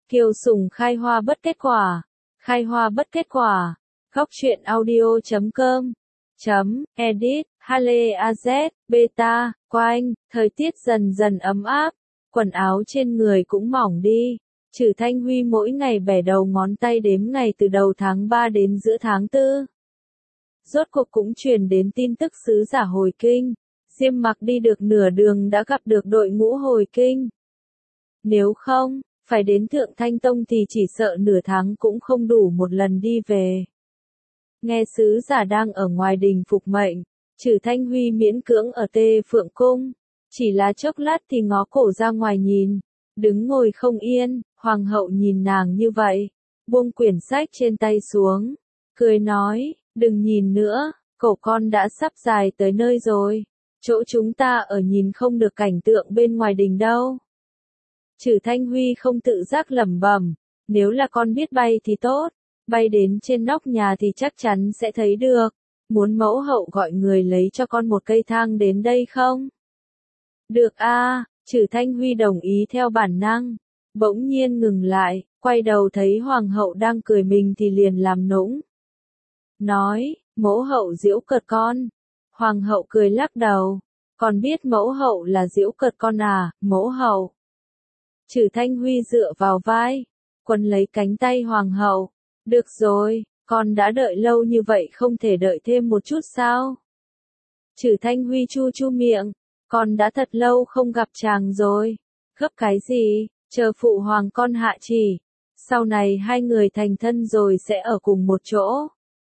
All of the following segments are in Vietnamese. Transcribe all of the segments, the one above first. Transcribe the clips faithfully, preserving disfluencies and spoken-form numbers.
Kiều Sùng khai hoa bất kết quả. Khai hoa bất kết quả. Góc truyện audio chấm com chấm edit Hale a zét beta quanh. Thời tiết dần dần ấm áp, quần áo trên người cũng mỏng đi. Trử Thanh Huy mỗi ngày bẻ đầu ngón tay đếm ngày từ đầu tháng ba đến giữa tháng tư. Rốt cuộc cũng truyền đến tin tức sứ giả hồi kinh. Diêm Mặc đi được nửa đường đã gặp được đội ngũ hồi kinh. Nếu không, phải đến Thượng Thanh Tông thì chỉ sợ nửa tháng cũng không đủ một lần đi về. Nghe sứ giả đang ở ngoài đình phục mệnh, Trử Thanh Huy miễn cưỡng ở Tê Phượng Cung. Chỉ là chốc lát thì ngó cổ ra ngoài nhìn, đứng ngồi không yên. Hoàng hậu nhìn nàng như vậy, buông quyển sách trên tay xuống, cười nói, đừng nhìn nữa, cổ con đã sắp dài tới nơi rồi, chỗ chúng ta ở nhìn không được cảnh tượng bên ngoài đình đâu. Trử Thanh Huy không tự giác lẩm bẩm, nếu là con biết bay thì tốt, bay đến trên nóc nhà thì chắc chắn sẽ thấy được, muốn mẫu hậu gọi người lấy cho con một cây thang đến đây không? Được a, à, Trử Thanh Huy đồng ý theo bản năng. Bỗng nhiên ngừng lại, quay đầu thấy hoàng hậu đang cười mình thì liền làm nũng. Nói, mẫu hậu giễu cợt con. Hoàng hậu cười lắc đầu, còn biết mẫu hậu là giễu cợt con à, mẫu hậu. Trử Thanh Huy dựa vào vai, quấn lấy cánh tay hoàng hậu. Được rồi, con đã đợi lâu như vậy không thể đợi thêm một chút sao? Trử Thanh Huy chu chu miệng, con đã thật lâu không gặp chàng rồi. Gấp cái gì? Chờ phụ hoàng con hạ chỉ, sau này hai người thành thân rồi sẽ ở cùng một chỗ.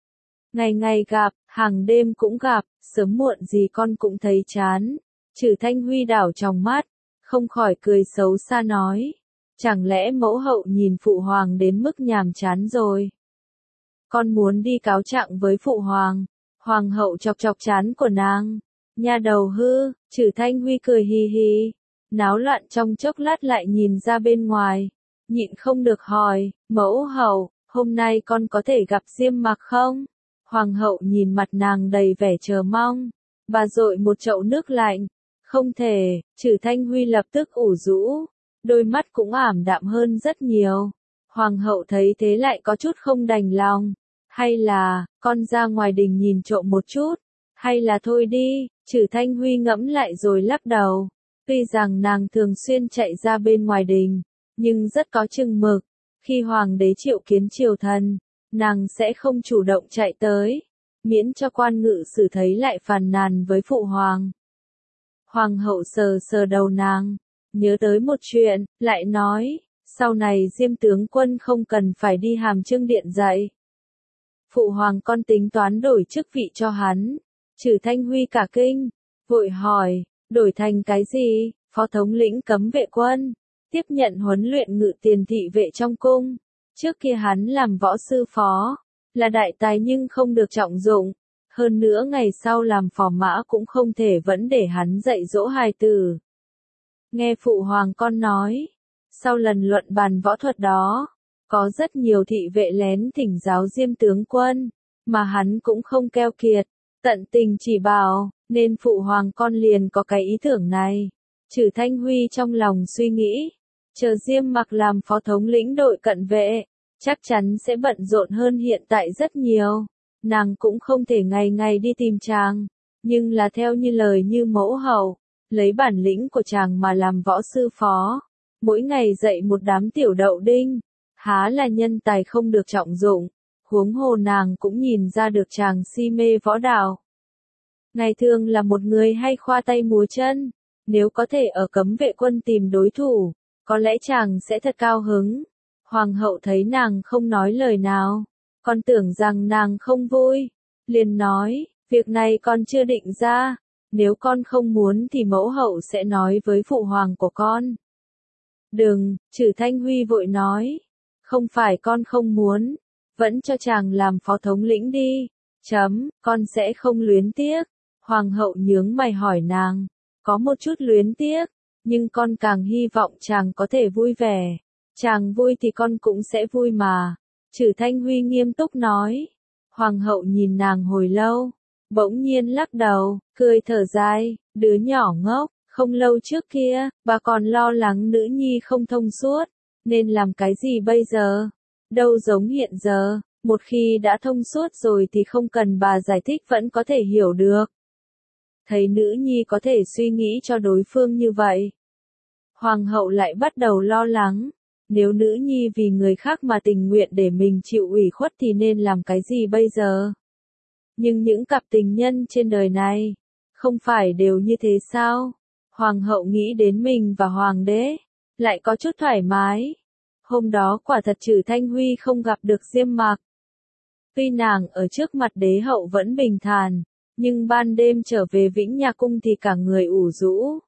Ngày ngày gặp, hàng đêm cũng gặp, sớm muộn gì con cũng thấy chán. Trử Thanh Huy đảo trong mắt, không khỏi cười xấu xa nói. Chẳng lẽ mẫu hậu nhìn phụ hoàng đến mức nhàm chán rồi? Con muốn đi cáo trạng với phụ hoàng. Hoàng hậu chọc chọc trán của nàng. Nhà đầu hư, Trử Thanh Huy cười hì hì. Náo loạn trong chốc lát lại nhìn ra bên ngoài, nhịn không được hỏi, mẫu hậu, hôm nay con có thể gặp Diêm Mặc không? Hoàng hậu nhìn mặt nàng đầy vẻ chờ mong, bà dội một chậu nước lạnh, không thể. Trử Thanh Huy lập tức ủ rũ, đôi mắt cũng ảm đạm hơn rất nhiều. Hoàng hậu thấy thế lại có chút không đành lòng, hay là, con ra ngoài đình nhìn trộm một chút, hay là thôi đi. Trử Thanh Huy ngẫm lại rồi lắc đầu. Tuy rằng nàng thường xuyên chạy ra bên ngoài đình, nhưng rất có chừng mực. Khi hoàng đế triệu kiến triều thần, nàng sẽ không chủ động chạy tới, miễn cho quan ngự sử thấy lại phàn nàn với phụ hoàng. Hoàng hậu sờ sờ đầu nàng, nhớ tới một chuyện, lại nói, sau này Diêm tướng quân không cần phải đi Hàm Chương điện dạy. Phụ hoàng con tính toán đổi chức vị cho hắn. Trử Thanh Huy cả kinh, vội hỏi. Đổi thành cái gì? Phó thống lĩnh cấm vệ quân, tiếp nhận huấn luyện ngự tiền thị vệ trong cung. Trước kia hắn làm võ sư phó, là đại tài nhưng không được trọng dụng. Hơn nữa ngày sau làm phò mã cũng không thể vẫn để hắn dạy dỗ hài tử. Nghe phụ hoàng con nói, sau lần luận bàn võ thuật đó, có rất nhiều thị vệ lén thỉnh giáo Diêm tướng quân, mà hắn cũng không keo kiệt, tận tình chỉ bảo. Nên phụ hoàng con liền có cái ý tưởng này. Trử Thanh Huy trong lòng suy nghĩ, chờ Diêm Mặc làm phó thống lĩnh đội cận vệ, chắc chắn sẽ bận rộn hơn hiện tại rất nhiều. Nàng cũng không thể ngày ngày đi tìm chàng, nhưng là theo như lời như mẫu hậu, lấy bản lĩnh của chàng mà làm võ sư phó, mỗi ngày dạy một đám tiểu đậu đinh, há là nhân tài không được trọng dụng. Huống hồ nàng cũng nhìn ra được chàng si mê võ đạo. Ngày thường là một người hay khoa tay múa chân, nếu có thể ở cấm vệ quân tìm đối thủ, có lẽ chàng sẽ thật cao hứng. Hoàng hậu thấy nàng không nói lời nào, con tưởng rằng nàng không vui, liền nói, việc này con chưa định ra, nếu con không muốn thì mẫu hậu sẽ nói với phụ hoàng của con. Đừng, Trử Thanh Huy vội nói, không phải con không muốn, vẫn cho chàng làm phó thống lĩnh đi, chấm, con sẽ không luyến tiếc. Hoàng hậu nhướng mày hỏi nàng, có một chút luyến tiếc, nhưng con càng hy vọng chàng có thể vui vẻ. Chàng vui thì con cũng sẽ vui mà. Trử Thanh Huy nghiêm túc nói. Hoàng hậu nhìn nàng hồi lâu, bỗng nhiên lắc đầu, cười thở dài, đứa nhỏ ngốc, không lâu trước kia, bà còn lo lắng nữ nhi không thông suốt, nên làm cái gì bây giờ? Đâu giống hiện giờ, một khi đã thông suốt rồi thì không cần bà giải thích vẫn có thể hiểu được. Thấy nữ nhi có thể suy nghĩ cho đối phương như vậy. Hoàng hậu lại bắt đầu lo lắng. Nếu nữ nhi vì người khác mà tình nguyện để mình chịu ủy khuất thì nên làm cái gì bây giờ? Nhưng những cặp tình nhân trên đời này, không phải đều như thế sao? Hoàng hậu nghĩ đến mình và hoàng đế, lại có chút thoải mái. Hôm đó quả thật Trử Thanh Huy không gặp được Diêm Mạc. Tuy nàng ở trước mặt đế hậu vẫn bình thản, nhưng ban đêm trở về Vĩnh Nha Cung thì cả người ủ rũ.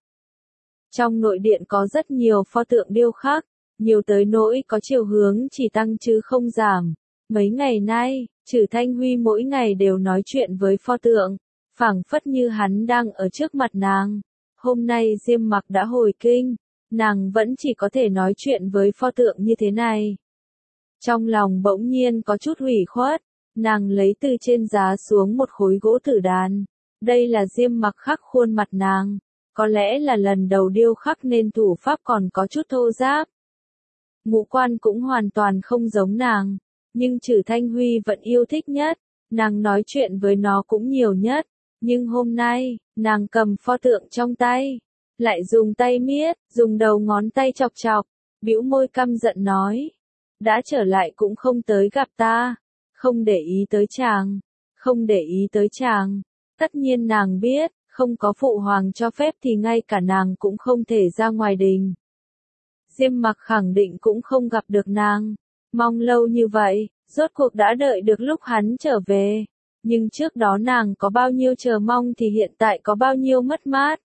Trong nội điện có rất nhiều pho tượng điêu khắc, nhiều tới nỗi có chiều hướng chỉ tăng chứ không giảm. Mấy ngày nay, Trử Thanh Huy mỗi ngày đều nói chuyện với pho tượng, phảng phất như hắn đang ở trước mặt nàng. Hôm nay Diêm Mạc đã hồi kinh, nàng vẫn chỉ có thể nói chuyện với pho tượng như thế này. Trong lòng bỗng nhiên có chút hủy khuất, nàng lấy từ trên giá xuống một khối gỗ tử đàn. Đây là Diêm Mạc khắc khuôn mặt nàng, có lẽ là lần đầu điêu khắc nên thủ pháp còn có chút thô ráp. Ngũ quan cũng hoàn toàn không giống nàng, nhưng Trử Thanh Huy vẫn yêu thích nhất, nàng nói chuyện với nó cũng nhiều nhất. Nhưng hôm nay, nàng cầm pho tượng trong tay, lại dùng tay miết, dùng đầu ngón tay chọc chọc, bĩu môi căm giận nói. Đã trở lại cũng không tới gặp ta, không để ý tới chàng, không để ý tới chàng. Tất nhiên nàng biết, không có phụ hoàng cho phép thì ngay cả nàng cũng không thể ra ngoài đình. Diêm Mạc khẳng định cũng không gặp được nàng, mong lâu như vậy, rốt cuộc đã đợi được lúc hắn trở về. Nhưng trước đó nàng có bao nhiêu chờ mong thì hiện tại có bao nhiêu mất mát.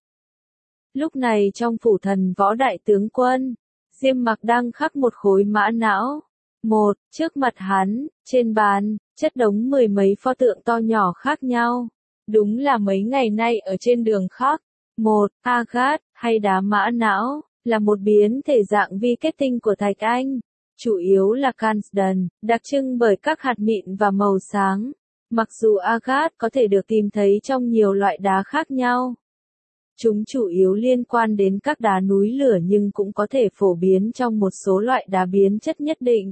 Lúc này trong phủ thần võ đại tướng quân, Diêm Mạc đang khắc một khối mã não. Một, trước mặt hắn, trên bàn, chất đống mười mấy pho tượng to nhỏ khác nhau. Đúng là mấy ngày nay ở trên đường khắc. Một, Agat, hay đá mã não, là một biến thể dạng vi kết tinh của thạch anh. Chủ yếu là Cansden, đặc trưng bởi các hạt mịn và màu sáng. Mặc dù Agat có thể được tìm thấy trong nhiều loại đá khác nhau. Chúng chủ yếu liên quan đến các đá núi lửa nhưng cũng có thể phổ biến trong một số loại đá biến chất nhất định.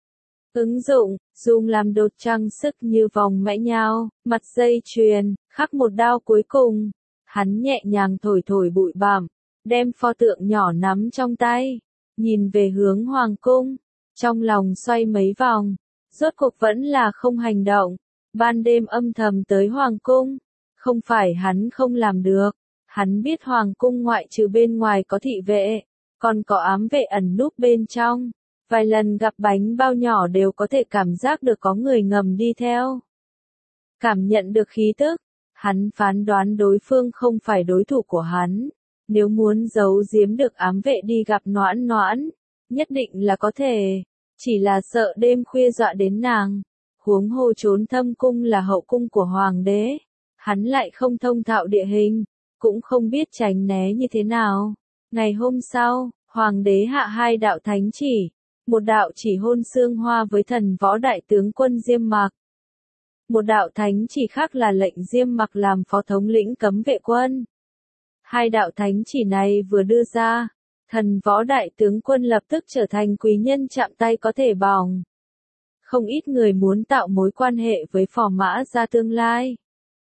Ứng dụng, dùng làm đồ trang sức như vòng mẽ nhao, mặt dây chuyền, khắc một đao cuối cùng. Hắn nhẹ nhàng thổi thổi bụi bặm, đem pho tượng nhỏ nắm trong tay, nhìn về hướng hoàng cung, trong lòng xoay mấy vòng, rốt cuộc vẫn là không hành động. Ban đêm âm thầm tới hoàng cung, không phải hắn không làm được, hắn biết hoàng cung ngoại trừ bên ngoài có thị vệ, còn có ám vệ ẩn núp bên trong. Vài lần gặp bánh bao nhỏ đều có thể cảm giác được có người ngầm đi theo. Cảm nhận được khí tức, hắn phán đoán đối phương không phải đối thủ của hắn. Nếu muốn giấu giếm được ám vệ đi gặp Noãn Noãn, nhất định là có thể, chỉ là sợ đêm khuya dọa đến nàng. Huống hồ trốn thâm cung là hậu cung của hoàng đế, hắn lại không thông thạo địa hình, cũng không biết tránh né như thế nào. Ngày hôm sau, hoàng đế hạ hai đạo thánh chỉ, một đạo chỉ hôn xương hoa với thần võ đại tướng quân Diêm Mạc. Một đạo thánh chỉ khác là lệnh Diêm Mạc làm phó thống lĩnh cấm vệ quân. Hai đạo thánh chỉ này vừa đưa ra, thần võ đại tướng quân lập tức trở thành quý nhân chạm tay có thể bỏng. Không ít người muốn tạo mối quan hệ với phò mã ra tương lai.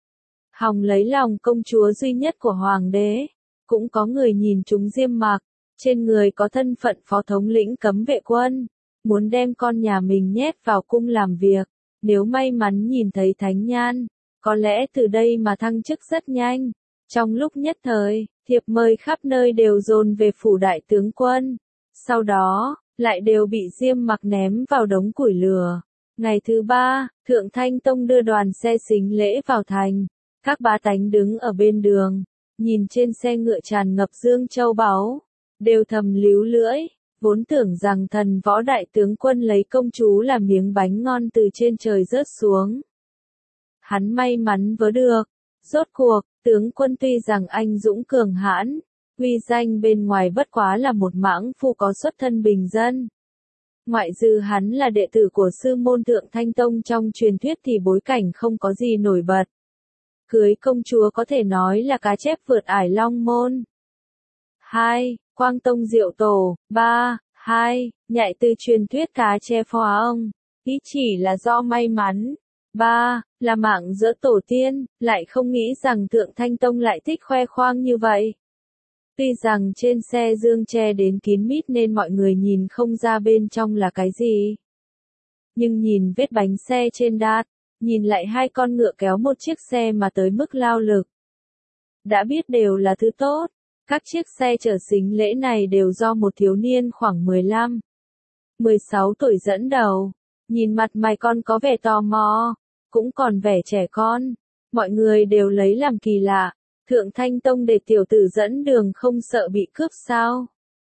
Hòng lấy lòng công chúa duy nhất của hoàng đế. Cũng có người nhìn trúng Diêm Mạc, trên người có thân phận phó thống lĩnh cấm vệ quân, muốn đem con nhà mình nhét vào cung làm việc. Nếu may mắn nhìn thấy thánh nhan, có lẽ từ đây mà thăng chức rất nhanh. Trong lúc nhất thời, thiệp mời khắp nơi đều dồn về phủ đại tướng quân. Sau đó, lại đều bị Diêm Mạc ném vào đống củi lửa. Ngày thứ ba, Thượng Thanh Tông đưa đoàn xe sính lễ vào thành. Các bá tánh đứng ở bên đường, nhìn trên xe ngựa tràn ngập dương châu báu, đều thầm líu lưỡi, vốn tưởng rằng thần võ đại tướng quân lấy công chúa làm miếng bánh ngon từ trên trời rớt xuống. Hắn may mắn vớ được. Rốt cuộc, tướng quân tuy rằng anh dũng cường hãn, uy danh bên ngoài bất quá là một mãng phu có xuất thân bình dân. Ngoại trừ hắn là đệ tử của sư môn Thượng Thanh Tông trong truyền thuyết thì bối cảnh không có gì nổi bật. Cưới công chúa có thể nói là cá chép vượt ải long môn. hai. Quang Tông Diệu Tổ. ba. hai. Nhạy từ truyền thuyết cá tre phò ông. Ý chỉ là do may mắn. ba. Là mạng giữa tổ tiên, lại không nghĩ rằng Thượng Thanh Tông lại thích khoe khoang như vậy. Tuy rằng trên xe dương che đến kín mít nên mọi người nhìn không ra bên trong là cái gì. Nhưng nhìn vết bánh xe trên đát, nhìn lại hai con ngựa kéo một chiếc xe mà tới mức lao lực. Đã biết đều là thứ tốt, các chiếc xe chở sính lễ này đều do một thiếu niên khoảng mười lăm, mười sáu tuổi dẫn đầu. Nhìn mặt mày con có vẻ tò mò, cũng còn vẻ trẻ con. Mọi người đều lấy làm kỳ lạ. Thượng Thanh Tông để tiểu tử dẫn đường không sợ bị cướp sao?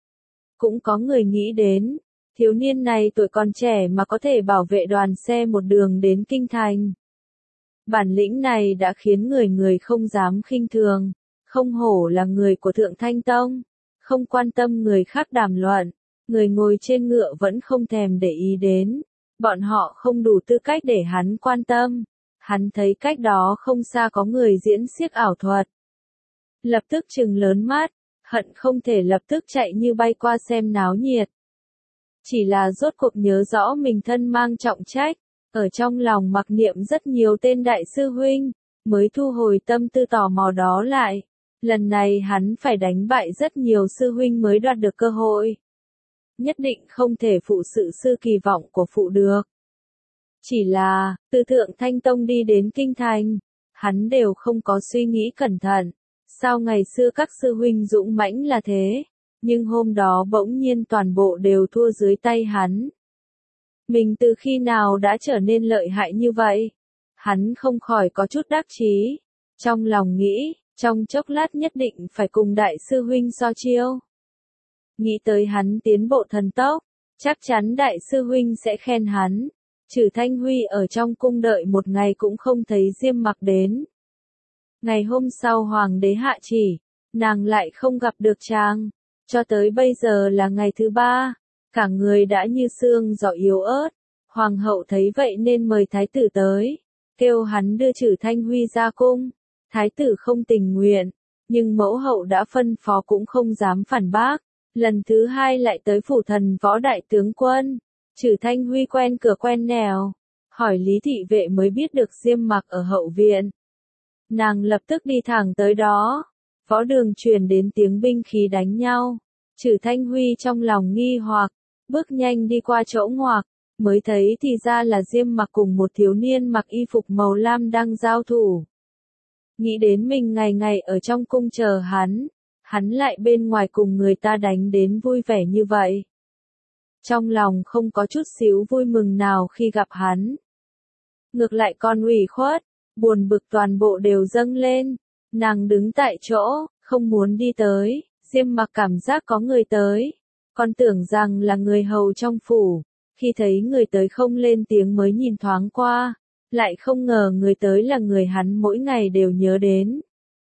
Cũng có người nghĩ đến, thiếu niên này tuổi còn trẻ mà có thể bảo vệ đoàn xe một đường đến kinh thành. Bản lĩnh này đã khiến người người không dám khinh thường, không hổ là người của Thượng Thanh Tông, không quan tâm người khác đàm luận, người ngồi trên ngựa vẫn không thèm để ý đến, bọn họ không đủ tư cách để hắn quan tâm. Hắn thấy cách đó không xa có người diễn xiếc ảo thuật. Lập tức trừng lớn mắt, hận không thể lập tức chạy như bay qua xem náo nhiệt. Chỉ là rốt cuộc nhớ rõ mình thân mang trọng trách, ở trong lòng mặc niệm rất nhiều tên đại sư huynh, mới thu hồi tâm tư tò mò đó lại. Lần này hắn phải đánh bại rất nhiều sư huynh mới đoạt được cơ hội. Nhất định không thể phụ sự sư kỳ vọng của phụ được. Chỉ là, từ Thượng Thanh Tông đi đến kinh thành, hắn đều không có suy nghĩ cẩn thận. Sao ngày xưa các sư huynh dũng mãnh là thế, nhưng hôm đó bỗng nhiên toàn bộ đều thua dưới tay hắn. Mình từ khi nào đã trở nên lợi hại như vậy? Hắn không khỏi có chút đắc chí. Trong lòng nghĩ, trong chốc lát nhất định phải cùng đại sư huynh so chiêu. Nghĩ tới hắn tiến bộ thần tốc, chắc chắn đại sư huynh sẽ khen hắn. Trừ Thanh Huy ở trong cung đợi một ngày cũng không thấy Diêm Mặc đến. Ngày hôm sau hoàng đế hạ chỉ, nàng lại không gặp được chàng. Cho tới bây giờ là ngày thứ ba, cả người đã như xương giỏ yếu ớt. Hoàng hậu thấy vậy nên mời thái tử tới, kêu hắn đưa Trừ Thanh Huy ra cung. Thái tử không tình nguyện, nhưng mẫu hậu đã phân phó cũng không dám phản bác. Lần thứ hai lại tới phủ thần võ đại tướng quân. Trừ Thanh Huy quen cửa quen nẻo, hỏi Lý thị vệ mới biết được Diêm Mặc ở hậu viện. Nàng lập tức đi thẳng tới đó, võ đường truyền đến tiếng binh khí đánh nhau. Trừ Thanh Huy trong lòng nghi hoặc, bước nhanh đi qua chỗ ngoặc, mới thấy thì ra là Diêm Mặc cùng một thiếu niên mặc y phục màu lam đang giao thủ. Nghĩ đến mình ngày ngày ở trong cung chờ hắn, hắn lại bên ngoài cùng người ta đánh đến vui vẻ như vậy. Trong lòng không có chút xíu vui mừng nào khi gặp hắn. Ngược lại còn ủy khuất, buồn bực toàn bộ đều dâng lên. Nàng đứng tại chỗ, không muốn đi tới. Diêm Mặc cảm giác có người tới, còn tưởng rằng là người hầu trong phủ. Khi thấy người tới không lên tiếng mới nhìn thoáng qua, lại không ngờ người tới là người hắn mỗi ngày đều nhớ đến.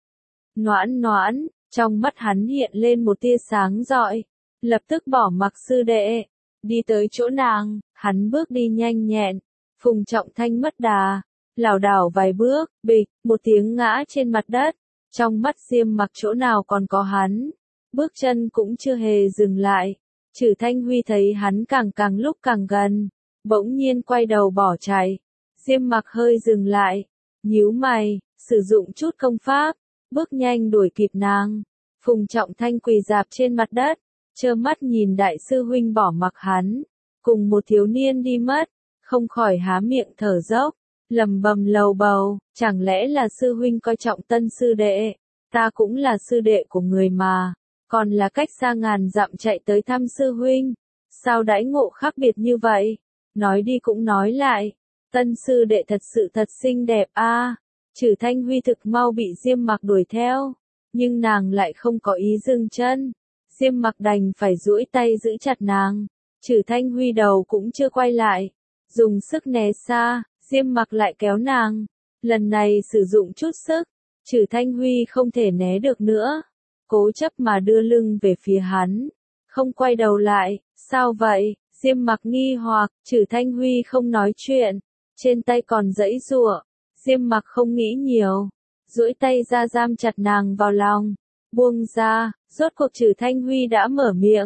Noãn Noãn, trong mắt hắn hiện lên một tia sáng rọi, lập tức bỏ mặc sư đệ, đi tới chỗ nàng. Hắn bước đi nhanh nhẹn, Phùng Trọng Thanh mất đà, lảo đảo vài bước, bịch, một tiếng ngã trên mặt đất. Trong mắt Diêm Mặc chỗ nào còn có hắn, bước chân cũng chưa hề dừng lại. Trừ Thanh Huy thấy hắn càng càng lúc càng gần, bỗng nhiên quay đầu bỏ chạy. Diêm Mặc hơi dừng lại, nhíu mày, sử dụng chút công pháp, bước nhanh đuổi kịp nàng. Phùng Trọng Thanh quỳ rạp trên mặt đất, trơ mắt nhìn đại sư huynh bỏ mặc hắn, cùng một thiếu niên đi mất, không khỏi há miệng thở dốc, lầm bầm lầu bầu, chẳng lẽ là sư huynh coi trọng tân sư đệ, ta cũng là sư đệ của người mà, còn là cách xa ngàn dặm chạy tới thăm sư huynh, sao đãi ngộ khác biệt như vậy? Nói đi cũng nói lại, tân sư đệ thật sự thật xinh đẹp a. À. Trừ Thanh Huy thực mau bị Diêm Mặc đuổi theo, nhưng nàng lại không có ý dừng chân. Diêm Mặc đành phải duỗi tay giữ chặt nàng. Trừ Thanh Huy đầu cũng chưa quay lại, dùng sức né xa, Diêm Mặc lại kéo nàng. Lần này sử dụng chút sức, Trừ Thanh Huy không thể né được nữa, cố chấp mà đưa lưng về phía hắn, không quay đầu lại. Sao vậy? Diêm Mặc nghi hoặc. Trừ Thanh Huy không nói chuyện, trên tay còn giãy giụa. Diêm Mặc không nghĩ nhiều, duỗi tay ra giam chặt nàng vào lòng, buông ra. Rốt cuộc Trừ Thanh Huy đã mở miệng.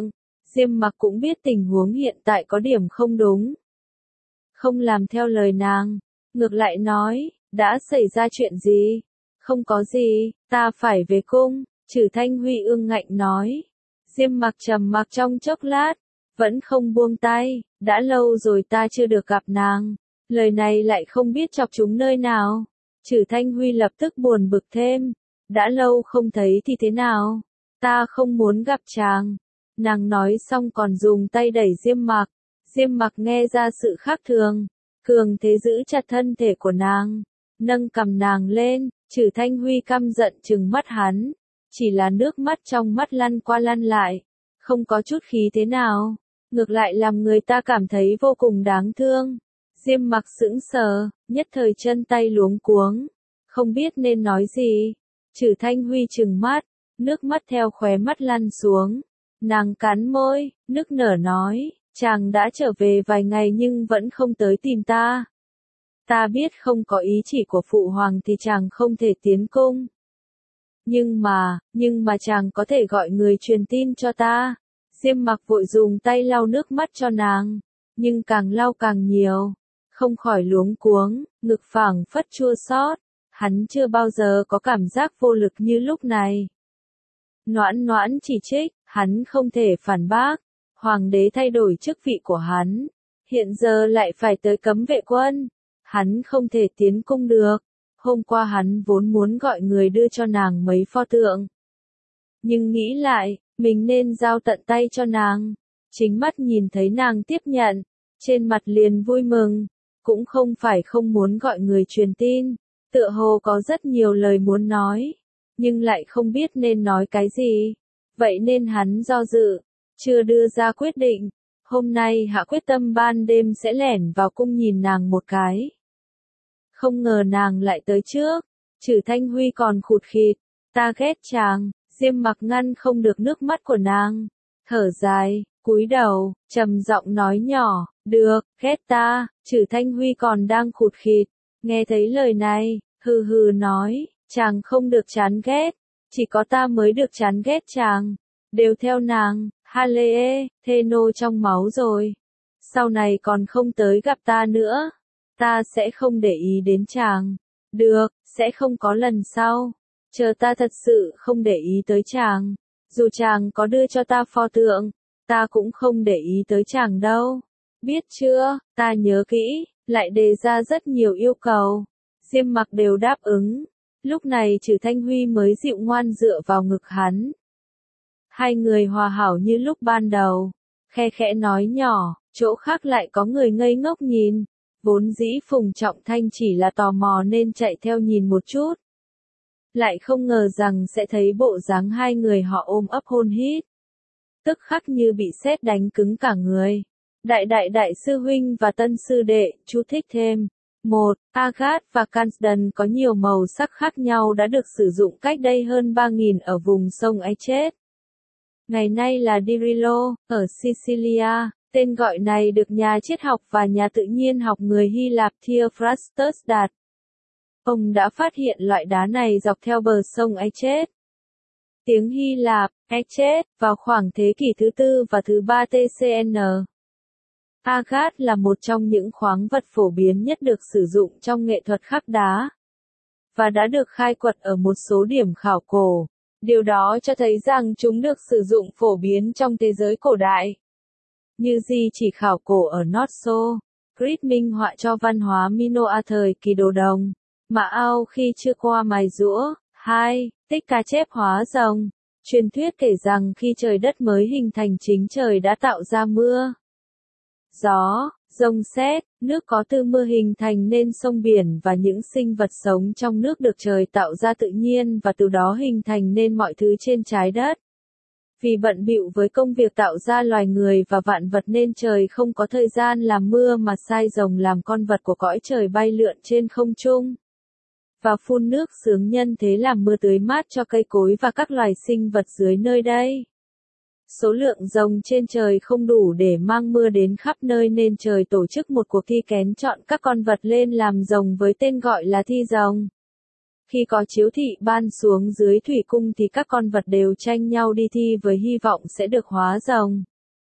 Diêm Mặc cũng biết tình huống hiện tại có điểm không đúng. Không làm theo lời nàng, ngược lại nói, đã xảy ra chuyện gì? Không có gì, ta phải về cung, Trử Thanh Huy ương ngạnh nói. Diêm Mặc trầm mặc trong chốc lát, vẫn không buông tay, đã lâu rồi ta chưa được gặp nàng. Lời này lại không biết chọc chúng nơi nào. Trử Thanh Huy lập tức buồn bực thêm, đã lâu không thấy thì thế nào? Ta không muốn gặp chàng. Nàng nói xong còn dùng tay đẩy Diêm Mặc. Diêm Mặc nghe ra sự khác thường, cường thế giữ chặt thân thể của nàng, nâng cầm nàng lên. Trử Thanh Huy căm giận trừng mắt hắn, chỉ là nước mắt trong mắt lăn qua lăn lại, không có chút khí thế nào, ngược lại làm người ta cảm thấy vô cùng đáng thương. Diêm Mặc sững sờ, nhất thời chân tay luống cuống, không biết nên nói gì. Trử Thanh Huy trừng mắt, nước mắt theo khóe mắt lăn xuống. Nàng cắn môi, nức nở nói, chàng đã trở về vài ngày nhưng vẫn không tới tìm ta. Ta biết không có ý chỉ của phụ hoàng thì chàng không thể tiến cung. Nhưng mà, nhưng mà chàng có thể gọi người truyền tin cho ta. Diêm Mặc vội dùng tay lau nước mắt cho nàng, nhưng càng lau càng nhiều, không khỏi luống cuống, ngực phảng phất chua xót. Hắn chưa bao giờ có cảm giác vô lực như lúc này. Noãn Noãn chỉ trích, hắn không thể phản bác. Hoàng đế thay đổi chức vị của hắn, hiện giờ lại phải tới cấm vệ quân. Hắn không thể tiến cung được. Hôm qua hắn vốn muốn gọi người đưa cho nàng mấy pho tượng. Nhưng nghĩ lại, mình nên giao tận tay cho nàng. Chính mắt nhìn thấy nàng tiếp nhận, trên mặt liền vui mừng. Cũng không phải không muốn gọi người truyền tin, tựa hồ có rất nhiều lời muốn nói, nhưng lại không biết nên nói cái gì. Vậy nên hắn do dự, chưa đưa ra quyết định. Hôm nay hạ quyết tâm ban đêm sẽ lẻn vào cung nhìn nàng một cái. Không ngờ nàng lại tới trước. Trử Thanh Huy còn khụt khịt, ta ghét chàng. Diêm Mặc ngăn không được nước mắt của nàng, thở dài, cúi đầu, trầm giọng nói nhỏ, được, ghét ta. Trử Thanh Huy còn đang khụt khịt, nghe thấy lời này, hừ hừ nói, chàng không được chán ghét, chỉ có ta mới được chán ghét chàng. Đều theo nàng, Hale, thê nô trong máu rồi. Sau này còn không tới gặp ta nữa. Ta sẽ không để ý đến chàng. Được, sẽ không có lần sau. Chờ ta thật sự không để ý tới chàng. Dù chàng có đưa cho ta pho tượng, ta cũng không để ý tới chàng đâu. Biết chưa, ta nhớ kỹ, lại đề ra rất nhiều yêu cầu. Diêm Mặc đều đáp ứng. Lúc này Trử Thanh Huy mới dịu ngoan dựa vào ngực hắn. Hai người hòa hảo như lúc ban đầu. Khe khẽ nói nhỏ, chỗ khác lại có người ngây ngốc nhìn. Vốn dĩ Phùng Trọng Thanh chỉ là tò mò nên chạy theo nhìn một chút. Lại không ngờ rằng sẽ thấy bộ dáng hai người họ ôm ấp hôn hít. Tức khắc như bị sét đánh cứng cả người. Đại đại đại sư huynh và tân sư đệ, chú thích thêm. một. Agat và Cansdan có nhiều màu sắc khác nhau đã được sử dụng cách đây hơn ba nghìn ở vùng sông Aceh. Ngày nay là Dirillo, ở Sicilia. Tên gọi này được nhà triết học và nhà tự nhiên học người Hy Lạp Theophrastus đặt. Ông đã phát hiện loại đá này dọc theo bờ sông Aceh. Tiếng Hy Lạp, Aceh, vào khoảng thế kỷ thứ tư và thứ ba tê xê en. Agat là một trong những khoáng vật phổ biến nhất được sử dụng trong nghệ thuật khắc đá, và đã được khai quật ở một số điểm khảo cổ. Điều đó cho thấy rằng chúng được sử dụng phổ biến trong thế giới cổ đại. Như di chỉ khảo cổ ở North Crete minh họa cho văn hóa Minoa thời kỳ đồ đồng. Mã Ao khi chưa qua mài giũa. hai. Tích cá chép hóa rồng. Truyền thuyết kể rằng khi trời đất mới hình thành chính trời đã tạo ra mưa, gió, rông sét, nước có từ mưa hình thành nên sông biển và những sinh vật sống trong nước được trời tạo ra tự nhiên và từ đó hình thành nên mọi thứ trên trái đất. Vì bận bịu với công việc tạo ra loài người và vạn vật nên trời không có thời gian làm mưa mà sai rồng làm con vật của cõi trời bay lượn trên không trung. Và phun nước xướng nhân thế làm mưa tưới mát cho cây cối và các loài sinh vật dưới nơi đây. Số lượng rồng trên trời không đủ để mang mưa đến khắp nơi nên trời tổ chức một cuộc thi kén chọn các con vật lên làm rồng với tên gọi là thi rồng. Khi có chiếu thị ban xuống dưới thủy cung thì các con vật đều tranh nhau đi thi với hy vọng sẽ được hóa rồng.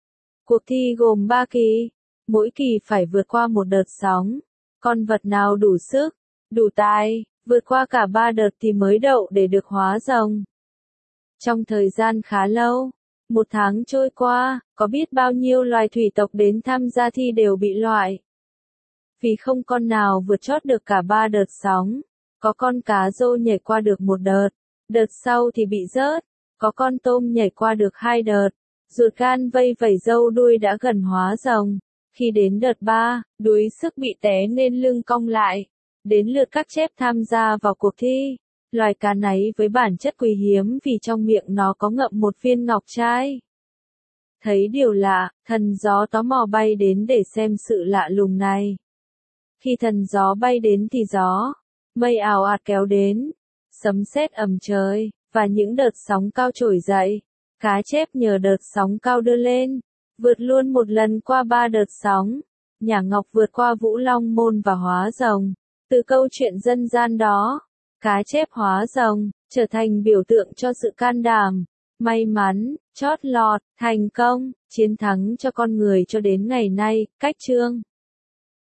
Cuộc thi gồm ba kỳ, mỗi kỳ phải vượt qua một đợt sóng. Con vật nào đủ sức, đủ tài, vượt qua cả ba đợt thì mới đậu để được hóa rồng. Trong thời gian khá lâu, một tháng trôi qua, có biết bao nhiêu loài thủy tộc đến tham gia thi đều bị loại. Vì không con nào vượt chót được cả ba đợt sóng. Có con cá rô nhảy qua được một đợt, đợt sau thì bị rớt. Có con tôm nhảy qua được hai đợt, ruột gan vây vẩy râu đuôi đã gần hóa rồng. Khi đến đợt ba, đuối sức bị té nên lưng cong lại. Đến lượt các chép tham gia vào cuộc thi. Loài cá náy với bản chất quý hiếm vì trong miệng nó có ngậm một viên ngọc trai. Thấy điều lạ, thần gió tò mò bay đến để xem sự lạ lùng này. Khi thần gió bay đến thì gió, mây ào ạt kéo đến, sấm sét ầm trời, và những đợt sóng cao trỗi dậy. Cá chép nhờ đợt sóng cao đưa lên, vượt luôn một lần qua ba đợt sóng. Nhả Ngọc vượt qua Vũ Long Môn và hóa rồng. Từ câu chuyện dân gian đó, cá chép hóa rồng, trở thành biểu tượng cho sự can đảm, may mắn, chót lọt, thành công, chiến thắng cho con người cho đến ngày nay. Cách chương